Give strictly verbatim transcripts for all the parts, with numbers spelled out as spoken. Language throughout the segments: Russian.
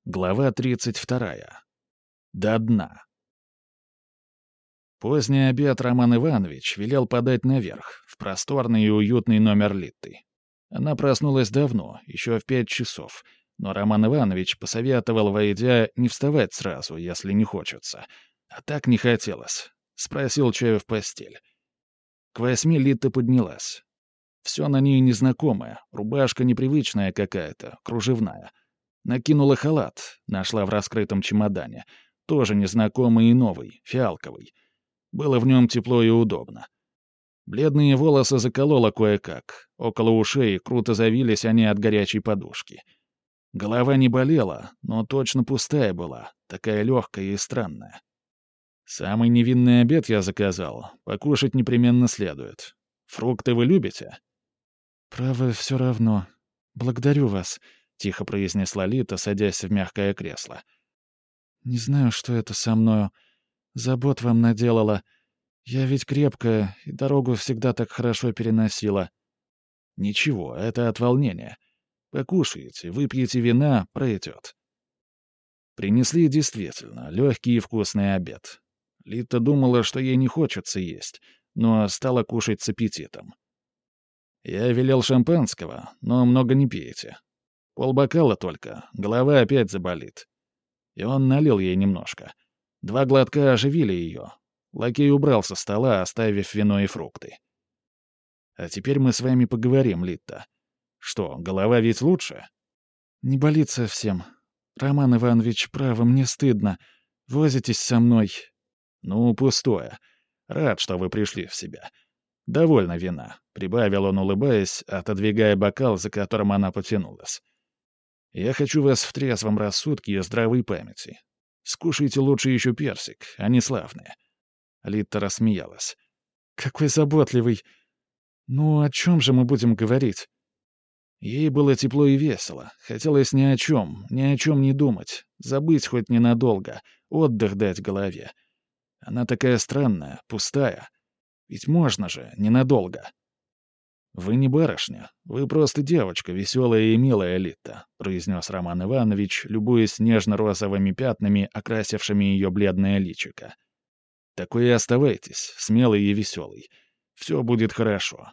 Глава тридцать вторая. До дна. Поздний обед Роман Иванович велел подать наверх, в просторный и уютный номер Литты. Она проснулась давно, еще в пять часов, но Роман Иванович посоветовал, войдя, не вставать сразу, если не хочется. А так не хотелось. Спросил чаю в постель. К восьми Литта поднялась. Все на ней незнакомое, рубашка непривычная какая-то, кружевная. Накинула халат, нашла в раскрытом чемодане. Тоже незнакомый и новый, фиалковый. Было в нем тепло и удобно. Бледные волосы заколола кое-как. Около ушей круто завились они от горячей подушки. Голова не болела, но точно пустая была, такая легкая и странная. Самый невинный обед я заказал. Покушать непременно следует. Фрукты вы любите? «Право, все равно. Благодарю вас», — тихо произнесла Лита, садясь в мягкое кресло. «Не знаю, что это со мною. Забот вам наделала. Я ведь крепкая, и дорогу всегда так хорошо переносила». «Ничего, это от волнения. Покушайте, выпьете вина, пройдет». Принесли действительно легкий и вкусный обед. Лита думала, что ей не хочется есть, но стала кушать с аппетитом. Я велел шампанского, но много не пейте. Полбокала только, голова опять заболит. И он налил ей немножко. Два глотка оживили ее. Лакей убрал со стола, оставив вино и фрукты. А теперь мы с вами поговорим, Литта. Что, голова ведь лучше? «Не болит совсем. Роман Иванович, право, мне стыдно. Возитесь со мной». Ну, пустое. Рад, что вы пришли в себя. Довольно вина, — прибавил он, улыбаясь, отодвигая бокал, за которым она потянулась. Я хочу вас в трезвом рассудке и здравой памяти. Скушайте лучше еще персик, они славные. Литта рассмеялась. «Какой заботливый. Ну, о чем же мы будем говорить?» Ей было тепло и весело. Хотелось ни о чем, ни о чем не думать, забыть хоть ненадолго, отдых дать голове. Она такая странная, пустая. Ведь можно же, ненадолго. «Вы не барышня, вы просто девочка, веселая и милая Литта», — произнес Роман Иванович, любуясь нежно-розовыми пятнами, окрасившими ее бледное личико. «Такой и оставайтесь, смелый и веселый. Все будет хорошо».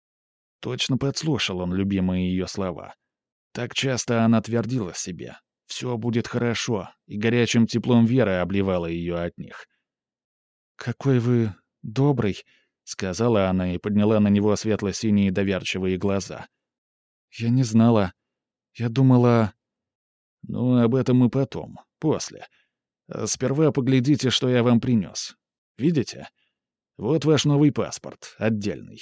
Точно подслушал он любимые ее слова. Так часто она твердила себе. «Все будет хорошо», и горячим теплом веры обливала ее от них. «Какой вы добрый», — сказала она и подняла на него светло-синие доверчивые глаза. «Я не знала. Я думала...» «Ну, об этом и потом, после. А сперва поглядите, что я вам принес. Видите? Вот ваш новый паспорт, отдельный.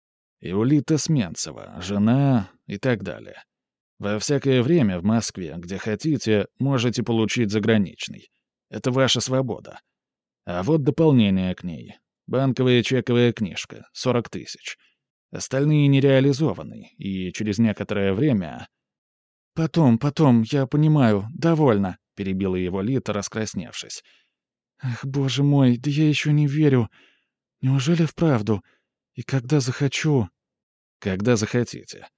Иолита Сменцева, жена и так далее. Во всякое время в Москве, где хотите, можете получить заграничный. Это ваша свобода. А вот дополнение к ней. Банковая чековая книжка, сорок тысяч. Остальные не реализованы, и через некоторое время... «Потом, потом, я понимаю, довольно», — перебила его Лита, раскрасневшись. «Ах, боже мой, да я еще не верю. Неужели вправду? И когда захочу...» «Когда захотите».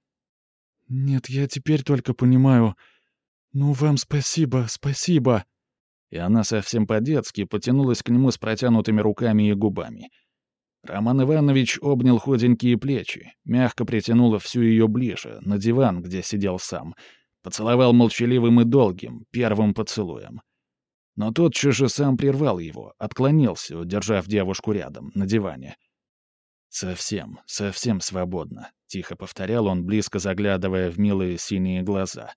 «Нет, я теперь только понимаю. Ну, вам спасибо, спасибо». И она совсем по-детски потянулась к нему с протянутыми руками и губами. Роман Иванович обнял худенькие плечи, мягко притянул всю ее ближе, на диван, где сидел сам, поцеловал молчаливым и долгим, первым поцелуем. Но тотчас же сам прервал его, отклонился, удержав девушку рядом, на диване. «Совсем, совсем свободно», — тихо повторял он, близко заглядывая в милые синие глаза.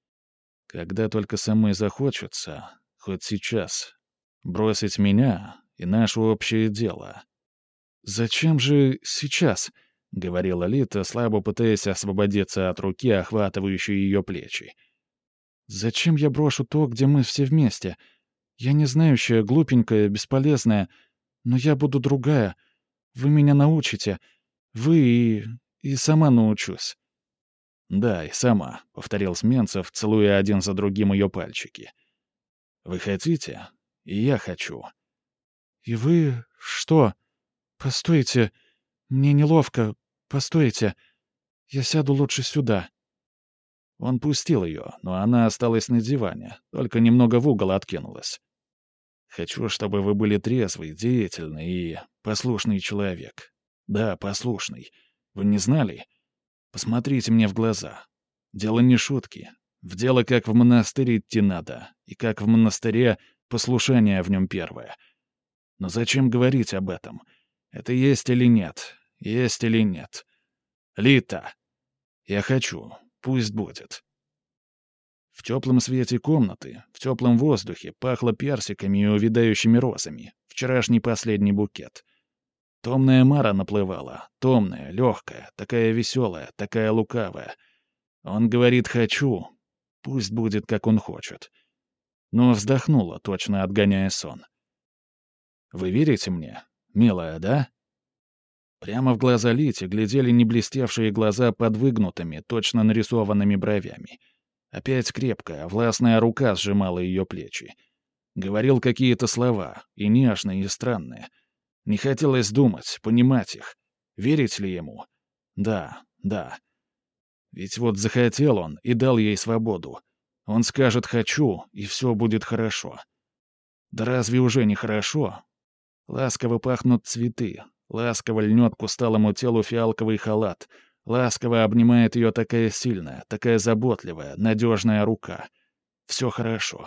«Когда только самой захочется, хоть сейчас, бросить меня и наше общее дело». «Зачем же сейчас?» — говорила Лита, слабо пытаясь освободиться от руки, охватывающей ее плечи. «Зачем я брошу то, где мы все вместе? Я не знающая, глупенькая, бесполезная, но я буду другая. Вы меня научите. Вы и... и сама научусь». «Да, и сама», — повторил Сменцев, целуя один за другим ее пальчики. «Вы хотите? И я хочу». «И вы... что? Постойте. Мне неловко. Постойте. Я сяду лучше сюда». Он пустил ее, но она осталась на диване, только немного в угол откинулась. «Хочу, чтобы вы были трезвый, деятельный и послушный человек. Да, послушный. Вы не знали? Посмотрите мне в глаза. Дело не шутки. В дело как в монастырь идти надо, и как в монастыре послушание в нем первое. Но зачем говорить об этом? Это есть или нет? Есть или нет? Лита! Я хочу. Пусть будет». В теплом свете комнаты, в теплом воздухе пахло персиками и увядающими розами. Вчерашний последний букет. Томная мара наплывала, томная, легкая, такая веселая, такая лукавая. Он говорит «хочу». Пусть будет, как он хочет. Но вздохнула, точно отгоняя сон. «Вы верите мне? Милая, да?» Прямо в глаза Лите глядели не блестевшие глаза под выгнутыми, точно нарисованными бровями. Опять крепкая, властная рука сжимала ее плечи. Говорил какие-то слова, и нежные, и странные. Не хотелось думать, понимать их. Верить ли ему? Да, да. Ведь вот захотел он и дал ей свободу. Он скажет «хочу», и все будет хорошо. Да разве уже не хорошо? Ласково пахнут цветы, ласково льнет к усталому телу фиалковый халат, ласково обнимает ее такая сильная, такая заботливая, надежная рука. Все хорошо.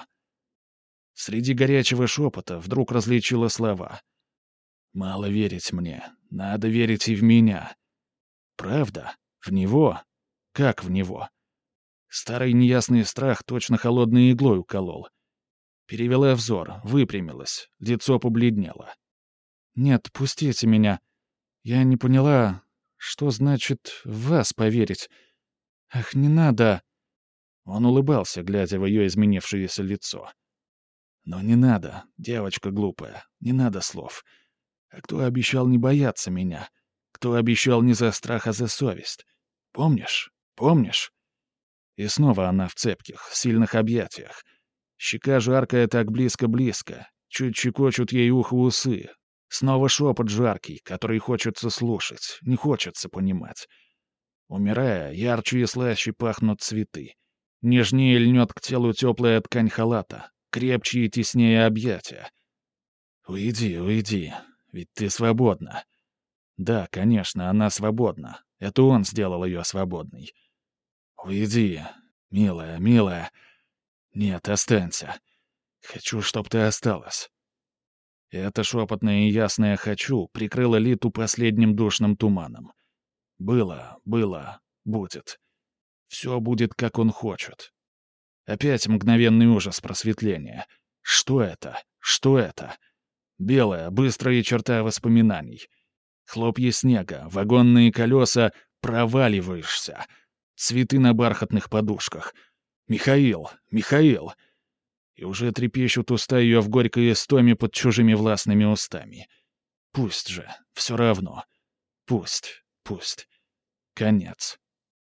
Среди горячего шепота вдруг различила слова. «Мало верить мне. Надо верить и в меня». Правда? В него? Как в него? Старый неясный страх точно холодной иглой уколол. Перевела взор, выпрямилась, лицо побледнело. «Нет, пустите меня. Я не поняла, что значит в вас поверить. Ах, не надо!» Он улыбался, глядя в ее изменившееся лицо. «Но не надо, девочка глупая, не надо слов. А кто обещал не бояться меня? Кто обещал не за страх, а за совесть? Помнишь? Помнишь?» И снова она в цепких, сильных объятиях. Щека жаркая так близко-близко, чуть щекочут ей ухо усы. Снова шепот жаркий, который хочется слушать, не хочется понимать. Умирая, ярче и слаще пахнут цветы. Нежнее льнет к телу теплая ткань халата, крепче и теснее объятия. «Уйди, уйди, ведь ты свободна». Да, конечно, она свободна. Это он сделал ее свободной. «Уйди, милая, милая. Нет, останься. Хочу, чтоб ты осталась». И это шепотное и ясное «хочу» прикрыло Литу последним душным туманом. Было, было, будет. Все будет, как он хочет. Опять мгновенный ужас просветления. Что это? Что это? Белая, быстрая черта воспоминаний. Хлопья снега, вагонные колеса, проваливаешься. Цветы на бархатных подушках. Михаил, Михаил. И уже трепещут уста ее в горькой истоме под чужими властными устами. Пусть же, все равно. Пусть, пусть. Конец.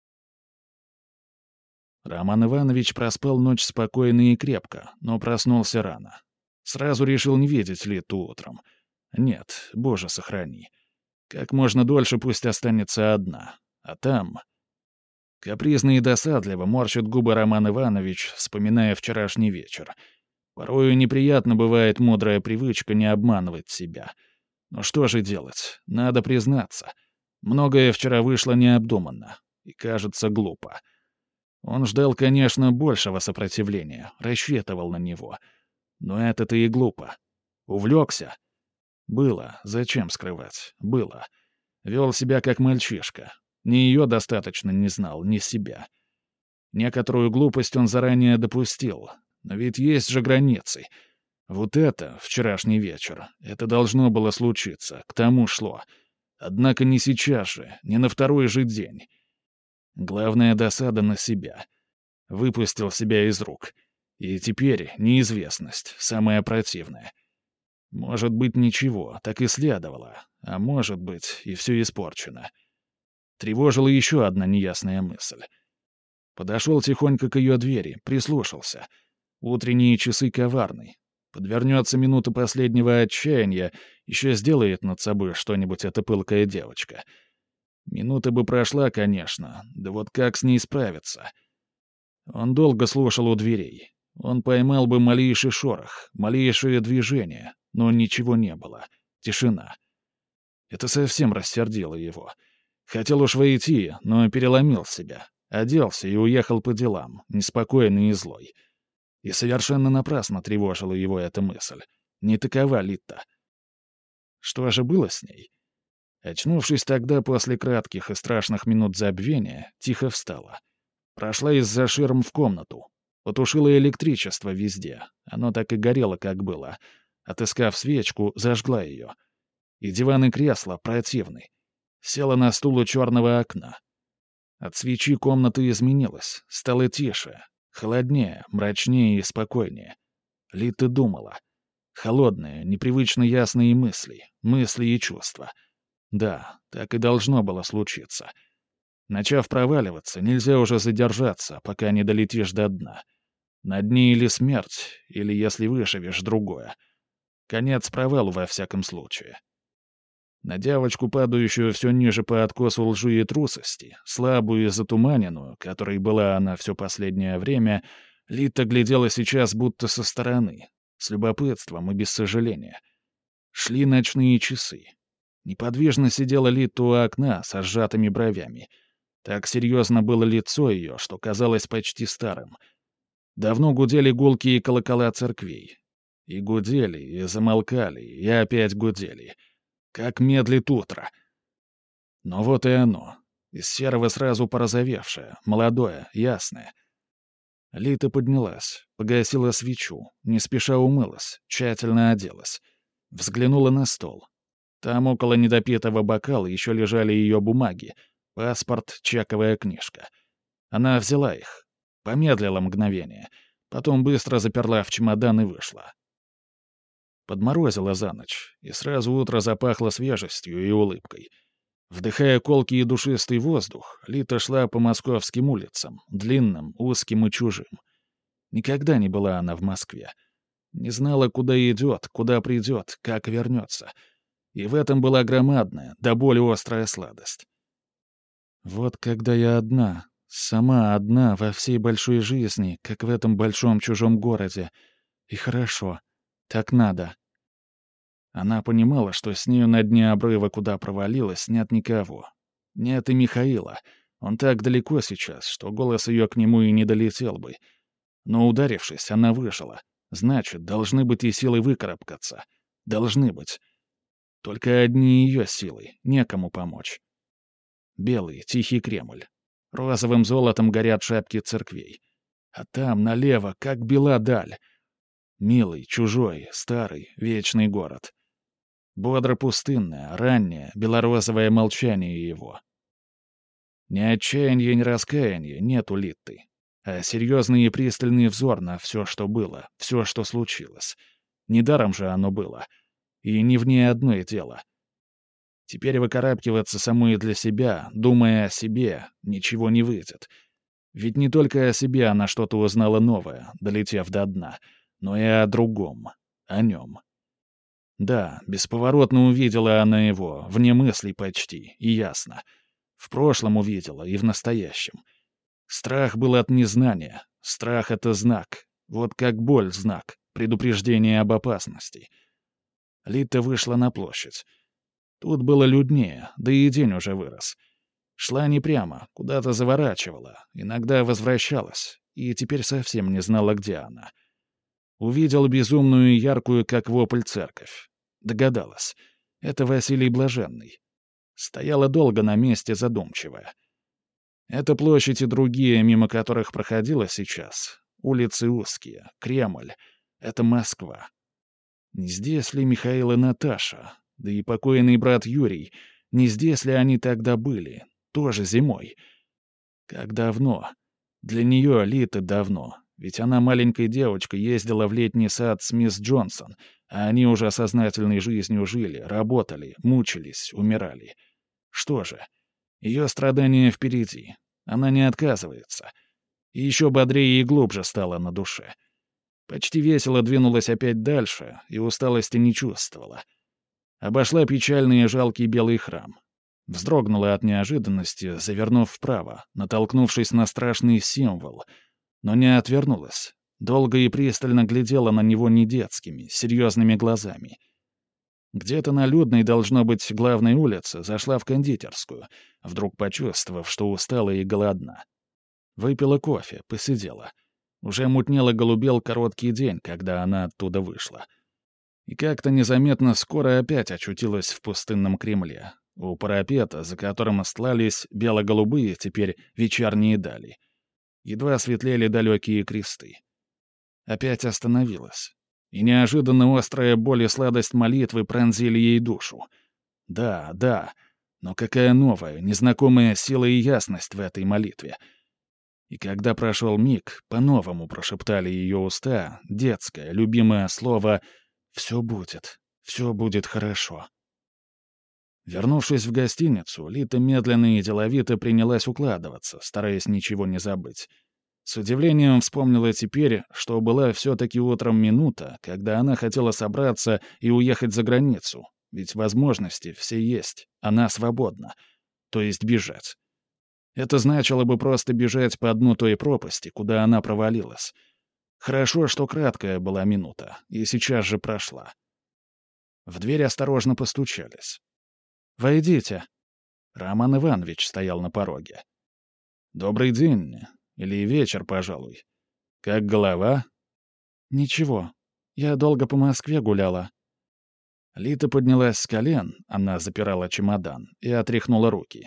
Роман Иванович проспал ночь спокойно и крепко, но проснулся рано. Сразу решил не видеть Литу утром. Нет, боже сохрани. Как можно дольше пусть останется одна. А там... Капризно и досадливо морщит губы Роман Иванович, вспоминая вчерашний вечер. Порою неприятно бывает мудрая привычка не обманывать себя. Но что же делать? Надо признаться. Многое вчера вышло необдуманно. И кажется глупо. Он ждал, конечно, большего сопротивления, рассчитывал на него. Но это-то и глупо. Увлекся? Было, зачем скрывать, было. Вел себя как мальчишка. Ни ее достаточно не знал, ни себя. Некоторую глупость он заранее допустил. Но ведь есть же границы. Вот это, вчерашний вечер, это должно было случиться, к тому шло. Однако не сейчас же, не на второй же день. Главная досада на себя. Выпустил себя из рук. И теперь неизвестность, самая противная. Может быть, ничего, так и следовало. А может быть, и все испорчено. Тревожила еще одна неясная мысль. Подошел тихонько к ее двери, прислушался. Утренние часы коварны. Подвернется минута последнего отчаяния, еще сделает над собой что-нибудь эта пылкая девочка. Минута бы прошла, конечно, да вот как с ней справиться? Он долго слушал у дверей. Он поймал бы малейший шорох, малейшее движение, но ничего не было. Тишина. Это совсем рассердило его. Хотел уж войти, но переломил себя. Оделся и уехал по делам, неспокойный и злой. И совершенно напрасно тревожила его эта мысль. Не такова Литта. Что же было с ней? Очнувшись тогда после кратких и страшных минут забвения, тихо встала. Прошла из-за ширм в комнату. Потушила электричество везде. Оно так и горело, как было. Отыскав свечку, зажгла ее. И диван и кресло противны. Села на стул у черного окна. От свечи комната изменилась, стала тише, холоднее, мрачнее и спокойнее. Лита думала. Холодные, непривычно ясные мысли, мысли и чувства. Да, так и должно было случиться. Начав проваливаться, нельзя уже задержаться, пока не долетишь до дна. На дне или смерть, или, если выживешь, другое. Конец провалу во всяком случае. На девочку, падающую все ниже по откосу лжи и трусости, слабую и затуманенную, которой была она все последнее время, Лита глядела сейчас будто со стороны, с любопытством и без сожаления. Шли ночные часы. Неподвижно сидела Лита у окна со сжатыми бровями. Так серьезно было лицо ее, что казалось почти старым. Давно гудели гулкие колокола церквей. И гудели, и замолкали, и опять гудели. Как медлит утро. Но вот и оно. Из серого сразу порозовевшее, молодое, ясное. Лита поднялась, погасила свечу, не спеша умылась, тщательно оделась. Взглянула на стол. Там около недопитого бокала еще лежали ее бумаги. Паспорт, чековая книжка. Она взяла их. Помедлила мгновение. Потом быстро заперла в чемодан и вышла. Подморозило за ночь, и сразу утро запахло свежестью и улыбкой. Вдыхая колкий и душистый воздух, Лита шла по московским улицам, длинным, узким и чужим. Никогда не была она в Москве. Не знала, куда идет, куда придет, как вернется. И в этом была громадная, до боли острая сладость. Вот когда я одна, сама одна во всей большой жизни, как в этом большом чужом городе. И хорошо. Так надо. Она понимала, что с нею на дне обрыва, куда провалилась, нет никого. Нет и Михаила. Он так далеко сейчас, что голос ее к нему и не долетел бы. Но, ударившись, она выжила. Значит, должны быть и силы выкарабкаться. Должны быть. Только одни ее силы, некому помочь. Белый, тихий Кремль. Розовым золотом горят шапки церквей. А там, налево, как бела даль. Милый, чужой, старый, вечный город. Бодро-пустынное, раннее, белорозовое молчание его. Ни отчаяния, ни раскаяния нет у Литты, а серьезный и пристальный взор на все, что было, все, что случилось. Недаром же оно было. И не в ней одно дело. Теперь выкарабкиваться самой для себя, думая о себе, ничего не выйдет. Ведь не только о себе она что-то узнала новое, долетев до дна, но и о другом, о нем. Да, бесповоротно увидела она его, вне мыслей почти, и ясно. В прошлом увидела и в настоящем. Страх был от незнания, страх — это знак, вот как боль — знак, предупреждение об опасности. Лита вышла на площадь. Тут было люднее, да и день уже вырос. Шла не прямо, куда-то заворачивала, иногда возвращалась, и теперь совсем не знала, где она. Увидел безумную и яркую, как вопль, церковь. Догадалась. Это Василий Блаженный. Стояла долго на месте, задумчивая. Это площадь и другие, мимо которых проходила сейчас. Улицы узкие, Кремль. Это Москва. Не здесь ли Михаил и Наташа? Да и покойный брат Юрий. Не здесь ли они тогда были? Тоже зимой. Как давно? Для нее, Литы, давно. Ведь она маленькой девочкой ездила в летний сад с мисс Джонсон, а они уже сознательной жизнью жили, работали, мучились, умирали. Что же? Ее страдания впереди. Она не отказывается. И еще бодрее и глубже стало на душе. Почти весело двинулась опять дальше, и усталости не чувствовала. Обошла печальный и жалкий белый храм. Вздрогнула от неожиданности, завернув вправо, натолкнувшись на страшный символ. но не отвернулась. Долго и пристально глядела на него не детскими, серьезными глазами. Где-то на людной, должно быть, главной улице, зашла в кондитерскую, вдруг почувствовав, что устала и голодна. Выпила кофе, посидела. Уже мутнело голубел короткий день, когда она оттуда вышла. И как-то незаметно скоро опять очутилась в пустынном Кремле, у парапета, за которым стлались бело-голубые теперь вечерние дали. Едва светлели далекие кресты. Опять остановилась. И неожиданно острая боль и сладость молитвы пронзили ей душу. Да, да, но какая новая, незнакомая сила и ясность в этой молитве. И когда прошел миг, по-новому прошептали ее уста детское, любимое слово «Все будет, все будет хорошо». Вернувшись в гостиницу, Лита медленно и деловито принялась укладываться, стараясь ничего не забыть. С удивлением вспомнила теперь, что была все-таки утром минута, когда она хотела собраться и уехать за границу, ведь возможности все есть, она свободна, то есть бежать. Это значило бы просто бежать по дну той пропасти, куда она провалилась. Хорошо, что краткая была минута, и сейчас же прошла. В дверь осторожно постучались. «Войдите». Роман Иванович стоял на пороге. «Добрый день. Или вечер, пожалуй. Как голова?» «Ничего. Я долго по Москве гуляла». Лита поднялась с колен, она запирала чемодан, и отряхнула руки.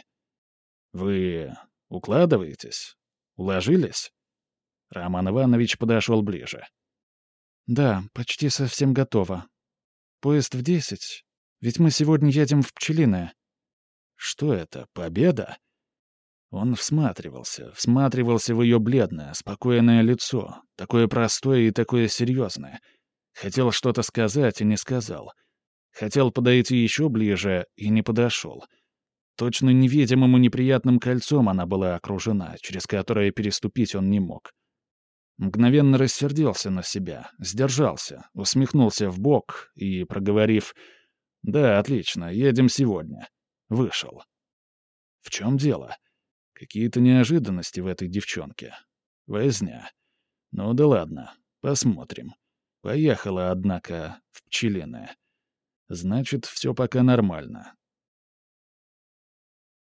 «Вы укладываетесь? Уложились?» Роман Иванович подошел ближе. «Да, почти совсем готово. Поезд в десять. Ведь мы сегодня едем в Пчелиное». «Что это, победа?» Он всматривался, всматривался в ее бледное, спокойное лицо, такое простое и такое серьезное. Хотел что-то сказать и не сказал. Хотел подойти еще ближе и не подошел. Точно невидимым и неприятным кольцом она была окружена, через которое переступить он не мог. Мгновенно рассердился на себя, сдержался, усмехнулся вбок и, проговорив «Да, отлично, едем сегодня», вышел. В чем дело? Какие-то неожиданности в этой девчонке. Возня. Ну да ладно, посмотрим. Поехала, однако, в Пчелиное. Значит, все пока нормально.